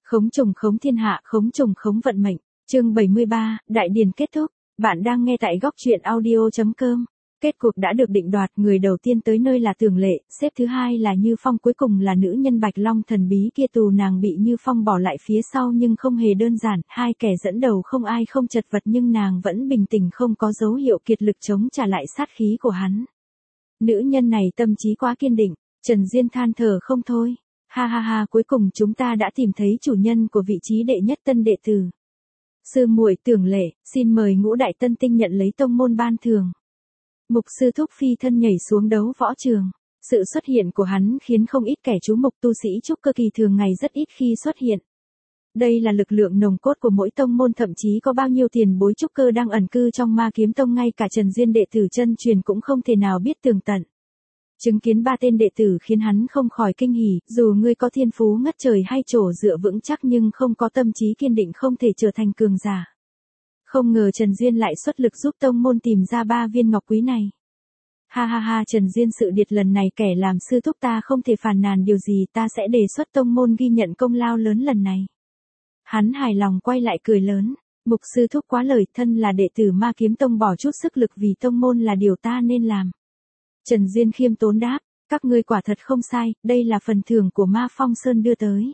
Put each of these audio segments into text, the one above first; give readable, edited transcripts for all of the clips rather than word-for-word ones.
Khống trùng khống thiên hạ, khống trùng khống vận mệnh. Chương 73, Đại Điền kết thúc. Bạn đang nghe tại góc truyện audio.com. Kết cục đã được định đoạt, người đầu tiên tới nơi là Tưởng Lệ, xếp thứ hai là Như Phong, cuối cùng là nữ nhân Bạch Long thần bí kia. Tù nàng bị Như Phong bỏ lại phía sau nhưng không hề đơn giản, hai kẻ dẫn đầu không ai không chật vật nhưng nàng vẫn bình tĩnh, không có dấu hiệu kiệt lực chống trả lại sát khí của hắn. Nữ nhân này tâm trí quá kiên định, Trần Diên than thở không thôi. Ha ha ha, cuối cùng chúng ta đã tìm thấy chủ nhân của vị trí đệ nhất tân đệ tử. Sư muội Tưởng Lệ, xin mời Ngũ Đại Tân Tinh nhận lấy tông môn ban thưởng. Mục sư thúc phi thân nhảy xuống đấu võ trường. Sự xuất hiện của hắn khiến không ít kẻ chú mục tu sĩ trúc cơ kỳ thường ngày rất ít khi xuất hiện. Đây là lực lượng nòng cốt của mỗi tông môn, thậm chí có bao nhiêu tiền bối trúc cơ đang ẩn cư trong Ma Kiếm Tông ngay cả Trần Diên đệ tử chân truyền cũng không thể nào biết tường tận. Chứng kiến ba tên đệ tử khiến hắn không khỏi kinh hỉ, dù ngươi có thiên phú ngất trời hay chỗ dựa vững chắc nhưng không có tâm trí kiên định không thể trở thành cường giả. Không ngờ Trần Diên lại xuất lực giúp tông môn tìm ra 3 viên ngọc quý này. Ha ha ha, Trần Diên sự điệt lần này kẻ làm sư thúc ta không thể phàn nàn điều gì, ta sẽ đề xuất tông môn ghi nhận công lao lớn lần này. Hắn hài lòng quay lại cười lớn, mục sư thúc quá lời, thân là đệ tử Ma Kiếm Tông bỏ chút sức lực vì tông môn là điều ta nên làm. Trần Diên khiêm tốn đáp, các ngươi quả thật không sai, đây là phần thưởng của Ma Phong Sơn đưa tới.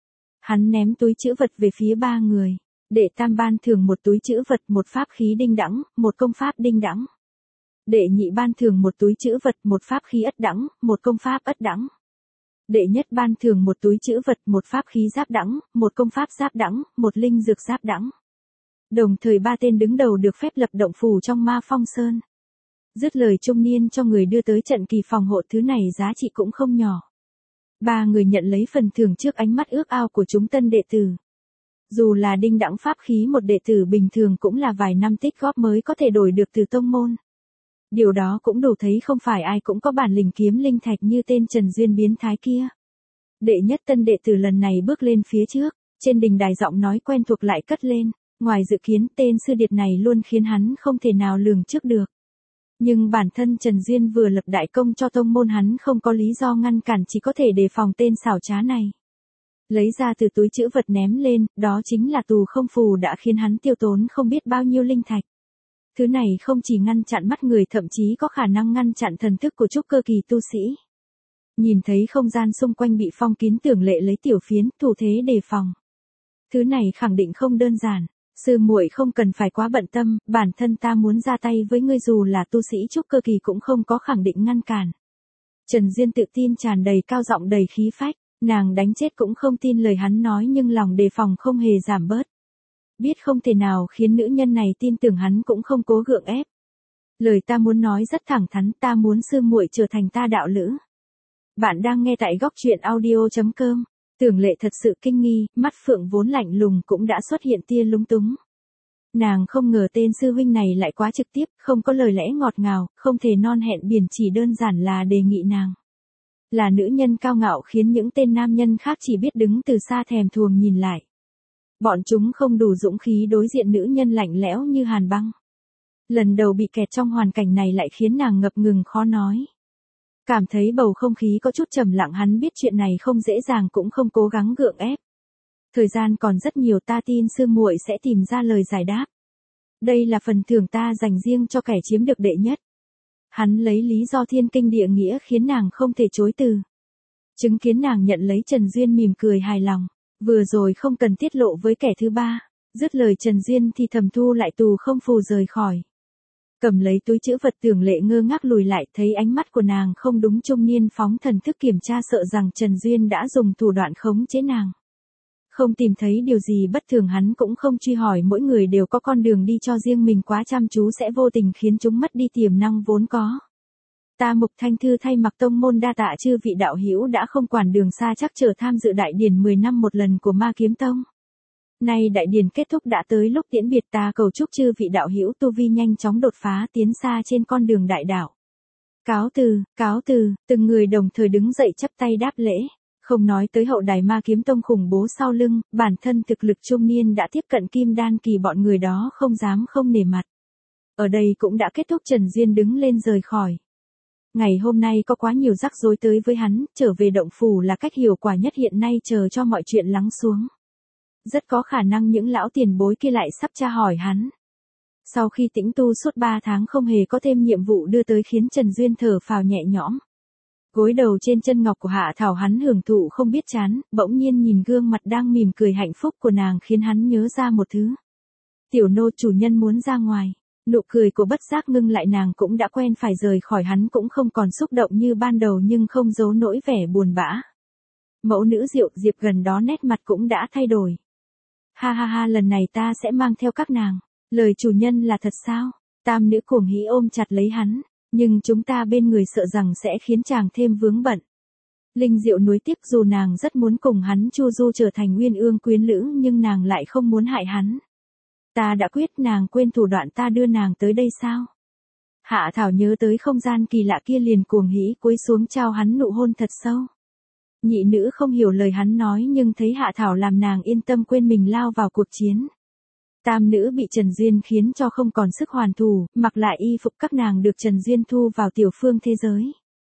Hắn ném túi trữ vật về phía 3 người. Đệ tam ban thưởng một túi trữ vật, một pháp khí đinh đãng, một công pháp đinh đãng. Đệ nhị ban thưởng một túi trữ vật, một pháp khí ất đãng, một công pháp ất đãng. Đệ nhất ban thưởng một túi trữ vật, một pháp khí giáp đãng, một công pháp giáp đãng, một linh dược giáp đãng. Đồng thời 3 tên đứng đầu được phép lập động phủ trong Ma Phong Sơn. Dứt lời trung niên cho người đưa tới trận kỳ phòng hộ, thứ này giá trị cũng không nhỏ. 3 người nhận lấy phần thưởng trước ánh mắt ước ao của chúng tân đệ tử. Dù là đinh đãng pháp khí một đệ tử bình thường cũng là vài năm tích góp mới có thể đổi được từ tông môn. Điều đó cũng đủ thấy không phải ai cũng có bản lĩnh kiếm linh thạch như tên Trần Duyên biến thái kia. Đệ nhất tân đệ tử lần này bước lên phía trước, trên đình đài giọng nói quen thuộc lại cất lên, ngoài dự kiến tên sư điệt này luôn khiến hắn không thể nào lường trước được. Nhưng bản thân Trần Duyên vừa lập đại công cho tông môn, hắn không có lý do ngăn cản, chỉ có thể đề phòng tên xảo trá này. Lấy ra từ túi trữ vật ném lên, đó chính là tù không phù đã khiến hắn tiêu tốn không biết bao nhiêu linh thạch. Thứ này không chỉ ngăn chặn mắt người, thậm chí có khả năng ngăn chặn thần thức của trúc cơ kỳ tu sĩ. Nhìn thấy không gian xung quanh bị phong kín, Tưởng Lệ lấy tiểu phiến, thủ thế đề phòng. Thứ này khẳng định không đơn giản. Sư muội không cần phải quá bận tâm, bản thân ta muốn ra tay với ngươi dù là tu sĩ trúc cơ kỳ cũng không có khẳng định ngăn cản. Trần Diên tự tin tràn đầy, cao giọng đầy khí phách, nàng đánh chết cũng không tin lời hắn nói nhưng lòng đề phòng không hề giảm bớt. Biết không thể nào khiến nữ nhân này tin tưởng hắn cũng không cố gượng ép. Lời ta muốn nói rất thẳng thắn, ta muốn sư muội trở thành ta đạo lữ. Bạn đang nghe tại góc truyện audio.com. Tưởng Lệ thật sự kinh nghi, mắt phượng vốn lạnh lùng cũng đã xuất hiện tia lúng túng. Nàng không ngờ tên sư huynh này lại quá trực tiếp, không có lời lẽ ngọt ngào, không thể non hẹn biển, chỉ đơn giản là đề nghị nàng. Là nữ nhân cao ngạo khiến những tên nam nhân khác chỉ biết đứng từ xa thèm thuồng nhìn lại. Bọn chúng không đủ dũng khí đối diện nữ nhân lạnh lẽo như hàn băng. Lần đầu bị kẹt trong hoàn cảnh này lại khiến nàng ngập ngừng khó nói. Cảm thấy bầu không khí có chút trầm lặng, hắn biết chuyện này không dễ dàng cũng không cố gắng gượng ép. Thời gian còn rất nhiều, ta tin sư muội sẽ tìm ra lời giải đáp. Đây là phần thưởng ta dành riêng cho kẻ chiếm được đệ nhất. Hắn lấy lý do thiên kinh địa nghĩa khiến nàng không thể chối từ. Chứng kiến nàng nhận lấy, Trần Duyên mỉm cười hài lòng. Vừa rồi không cần tiết lộ với kẻ thứ ba. Dứt lời Trần Duyên thì thầm thu lại tù không phù rời khỏi. Cầm lấy túi trữ vật, Tưởng Lệ ngơ ngác lùi lại, thấy ánh mắt của nàng không đúng, trung niên phóng thần thức kiểm tra, sợ rằng Trần Duyên đã dùng thủ đoạn khống chế nàng. Không tìm thấy điều gì bất thường, hắn cũng không truy hỏi, mỗi người đều có con đường đi cho riêng mình, quá chăm chú sẽ vô tình khiến chúng mất đi tiềm năng vốn có. Ta Mục Thanh Thư thay mặt tông môn đa tạ chư vị đạo hữu đã không quản đường xa chắc trở tham dự đại điển 10 năm một lần của Ma Kiếm Tông. Nay đại điển kết thúc đã tới lúc tiễn biệt, ta cầu chúc chư vị đạo hữu tu vi nhanh chóng đột phá, tiến xa trên con đường đại đạo. Cáo từ, từng người đồng thời đứng dậy chắp tay đáp lễ. Không nói tới hậu đài Ma Kiếm Tông khủng bố sau lưng, bản thân thực lực trung niên đã tiếp cận kim đan kỳ, bọn người đó không dám không nể mặt. Ở đây cũng đã kết thúc, Trần Duyên đứng lên rời khỏi. Ngày hôm nay có quá nhiều rắc rối tới với hắn, trở về động phủ là cách hiệu quả nhất hiện nay, chờ cho mọi chuyện lắng xuống. Rất có khả năng những lão tiền bối kia lại sắp tra hỏi hắn. Sau khi tĩnh tu suốt 3 tháng không hề có thêm nhiệm vụ đưa tới khiến Trần Duyên thở phào nhẹ nhõm. Gối đầu trên chân ngọc của Hạ Thảo hắn hưởng thụ không biết chán, bỗng nhiên nhìn gương mặt đang mỉm cười hạnh phúc của nàng khiến hắn nhớ ra một thứ. Tiểu nô chủ nhân muốn ra ngoài. Nụ cười của bất giác ngưng lại, nàng cũng đã quen phải rời khỏi hắn, cũng không còn xúc động như ban đầu nhưng không giấu nỗi vẻ buồn bã. Mẫu nữ Diệu Diệp gần đó nét mặt cũng đã thay đổi. Ha ha ha, lần này ta sẽ mang theo các nàng. Lời chủ nhân là thật sao? Tam nữ cuồng hỉ ôm chặt lấy hắn, nhưng chúng ta bên người sợ rằng sẽ khiến chàng thêm vướng bận. Linh Diệu nuối tiếc, dù nàng rất muốn cùng hắn chu du trở thành uyên ương quyến lữ nhưng nàng lại không muốn hại hắn. Ta đã quyết, nàng quên thủ đoạn ta đưa nàng tới đây sao? Hạ Thảo nhớ tới không gian kỳ lạ kia liền cuồng hỉ cúi xuống trao hắn nụ hôn thật sâu. Nhị nữ không hiểu lời hắn nói nhưng thấy Hạ Thảo làm nàng yên tâm quên mình lao vào cuộc chiến. Tam nữ bị Trần Duyên khiến cho không còn sức hoàn thủ, mặc lại y phục các nàng được Trần Duyên thu vào tiểu phương thế giới.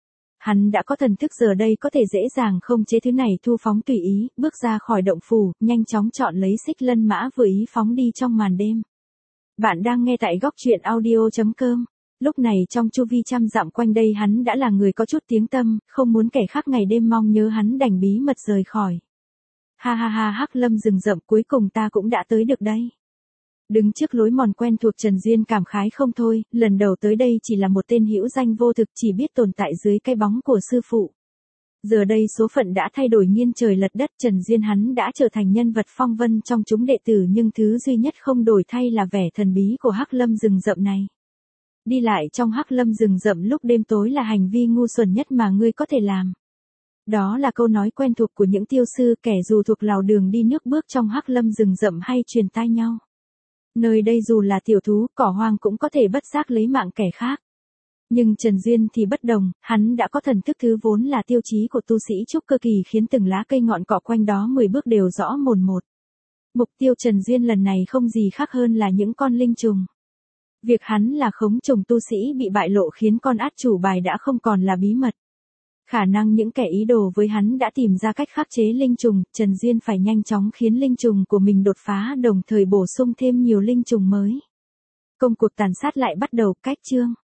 Hắn đã có thần thức giờ đây có thể dễ dàng không chế thứ này, thu phóng tùy ý, bước ra khỏi động phủ, nhanh chóng chọn lấy xích lân mã vừa ý phóng đi trong màn đêm. Bạn đang nghe tại góc truyện audio.com. Lúc này trong chu vi trăm dặm quanh đây hắn đã là người có chút tiếng tăm, không muốn kẻ khác ngày đêm mong nhớ hắn đành bí mật rời khỏi. Ha ha ha, Hắc Lâm rừng rậm, cuối cùng ta cũng đã tới được đây. Đứng trước lối mòn quen thuộc, Trần Duyên cảm khái không thôi, lần đầu tới đây chỉ là một tên hữu danh vô thực, chỉ biết tồn tại dưới cái bóng của sư phụ. Giờ đây số phận đã thay đổi nghiêng trời lật đất, Trần Duyên hắn đã trở thành nhân vật phong vân trong chúng đệ tử, nhưng thứ duy nhất không đổi thay là vẻ thần bí của Hắc Lâm rừng rậm này. Đi lại trong Hắc Lâm rừng rậm lúc đêm tối là hành vi ngu xuẩn nhất mà ngươi có thể làm. Đó là câu nói quen thuộc của những tiêu sư, kẻ dù thuộc lào đường đi nước bước trong Hắc Lâm rừng rậm hay truyền tai nhau. Nơi đây dù là tiểu thú, cỏ hoang cũng có thể bất giác lấy mạng kẻ khác. Nhưng Trần Duyên thì bất đồng, hắn đã có thần thức, thứ vốn là tiêu chí của tu sĩ trúc cơ kỳ, khiến từng lá cây ngọn cỏ quanh đó 10 bước đều rõ mồn một. Mục tiêu Trần Duyên lần này không gì khác hơn là những con linh trùng. Việc hắn là khống trùng tu sĩ bị bại lộ khiến con át chủ bài đã không còn là bí mật. Khả năng những kẻ ý đồ với hắn đã tìm ra cách khắc chế linh trùng, Trần Duyên phải nhanh chóng khiến linh trùng của mình đột phá, đồng thời bổ sung thêm nhiều linh trùng mới. Công cuộc tàn sát lại bắt đầu. Cách chương